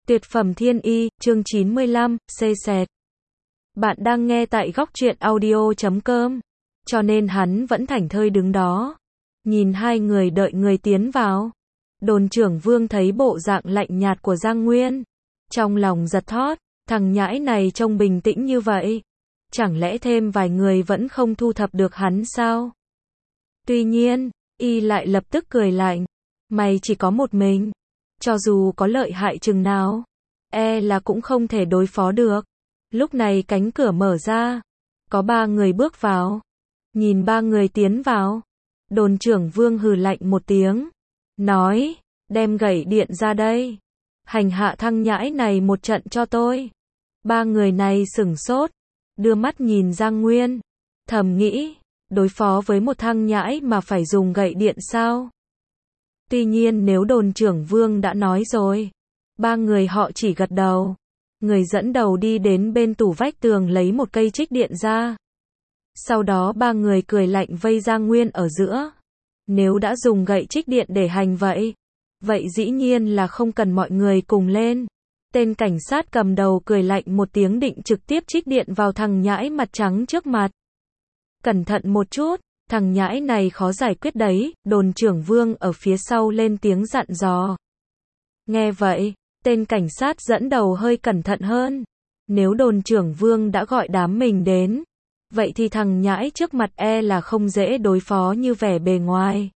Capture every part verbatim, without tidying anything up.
Tuyệt phẩm thiên y, chương chín mươi lăm, xê xẹt. Bạn đang nghe tại góc truyện audio chấm com. Cho nên hắn vẫn thảnh thơi đứng đó. Nhìn hai người đợi người tiến vào. Đồn trưởng Vương thấy bộ dạng lạnh nhạt của Giang Nguyên. Trong lòng giật thót, thằng nhãi này trông bình tĩnh như vậy. Chẳng lẽ thêm vài người vẫn không thu thập được hắn sao? Tuy nhiên, y lại lập tức cười lạnh. Mày chỉ có một mình. Cho dù có lợi hại chừng nào, e là cũng không thể đối phó được. Lúc này cánh cửa mở ra. Có ba người bước vào. Nhìn ba người tiến vào. Đồn trưởng Vương hừ lạnh một tiếng. Nói, đem gậy điện ra đây. Hành hạ thằng nhãi này một trận cho tôi. Ba người này sửng sốt. Đưa mắt nhìn Giang Nguyên. Thầm nghĩ, đối phó với một thằng nhãi mà phải dùng gậy điện sao? Tuy nhiên nếu đồn trưởng Vương đã nói rồi, ba người họ chỉ gật đầu. Người dẫn đầu đi đến bên tủ vách tường lấy một cây trích điện ra. Sau đó ba người cười lạnh vây Giang Nguyên ở giữa. Nếu đã dùng gậy trích điện để hành vậy, vậy dĩ nhiên là không cần mọi người cùng lên. Tên cảnh sát cầm đầu cười lạnh một tiếng định trực tiếp trích điện vào thằng nhãi mặt trắng trước mặt. Cẩn thận một chút. Thằng nhãi này khó giải quyết đấy, đồn trưởng Vương ở phía sau lên tiếng dặn dò. Nghe vậy, tên cảnh sát dẫn đầu hơi cẩn thận hơn. Nếu đồn trưởng Vương đã gọi đám mình đến, vậy thì thằng nhãi trước mặt e là không dễ đối phó như vẻ bề ngoài.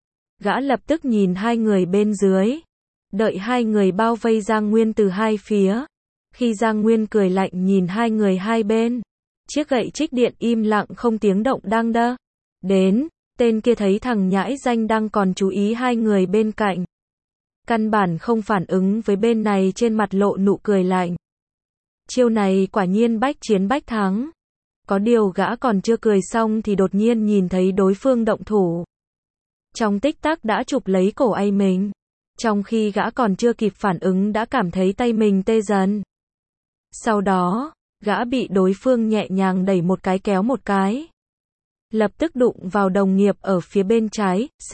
Gã lập tức nhìn hai người bên dưới. Đợi hai người bao vây Giang Nguyên từ hai phía. Khi Giang Nguyên cười lạnh nhìn hai người hai bên, chiếc gậy trích điện im lặng không tiếng động đang đơ. Đến, tên kia thấy thằng nhãi danh đang còn chú ý hai người bên cạnh. Căn bản không phản ứng với bên này, trên mặt lộ nụ cười lạnh. Chiêu này quả nhiên bách chiến bách thắng. Có điều gã còn chưa cười xong thì đột nhiên nhìn thấy đối phương động thủ. Trong tích tắc đã chụp lấy cổ ây mình. Trong khi gã còn chưa kịp phản ứng đã cảm thấy tay mình tê dần. Sau đó, gã bị đối phương nhẹ nhàng đẩy một cái kéo một cái. Lập tức đụng vào đồng nghiệp ở phía bên trái, C.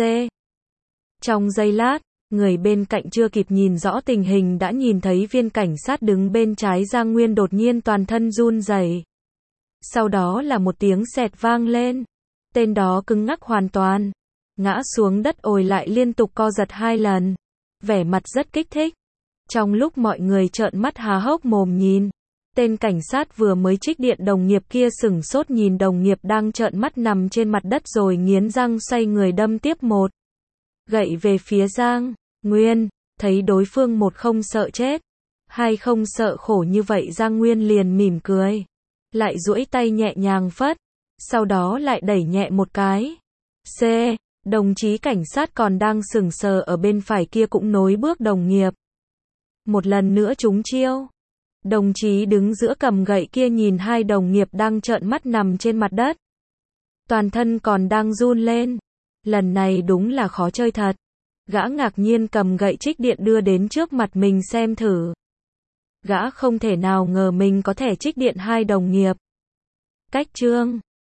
Trong giây lát, người bên cạnh chưa kịp nhìn rõ tình hình đã nhìn thấy viên cảnh sát đứng bên trái Giang Nguyên đột nhiên toàn thân run rẩy. Sau đó là một tiếng xẹt vang lên. Tên đó cứng ngắc hoàn toàn. Ngã xuống đất ồi lại liên tục co giật hai lần. Vẻ mặt rất kích thích. Trong lúc mọi người trợn mắt há hốc mồm nhìn, tên cảnh sát vừa mới trích điện đồng nghiệp kia sửng sốt nhìn đồng nghiệp đang trợn mắt nằm trên mặt đất rồi nghiến răng xoay người đâm tiếp một gậy về phía Giang Nguyên. Thấy đối phương một không sợ chết, hai không sợ khổ như vậy, Giang Nguyên liền mỉm cười, lại duỗi tay nhẹ nhàng phất, sau đó lại đẩy nhẹ một cái. C. Đồng chí cảnh sát còn đang sững sờ ở bên phải kia cũng nối bước đồng nghiệp. Một lần nữa trúng chiêu. Đồng chí đứng giữa cầm gậy kia nhìn hai đồng nghiệp đang trợn mắt nằm trên mặt đất. Toàn thân còn đang run lên. Lần này đúng là khó chơi thật. Gã ngạc nhiên cầm gậy trích điện đưa đến trước mặt mình xem thử. Gã không thể nào ngờ mình có thể trích điện hai đồng nghiệp. Cách chương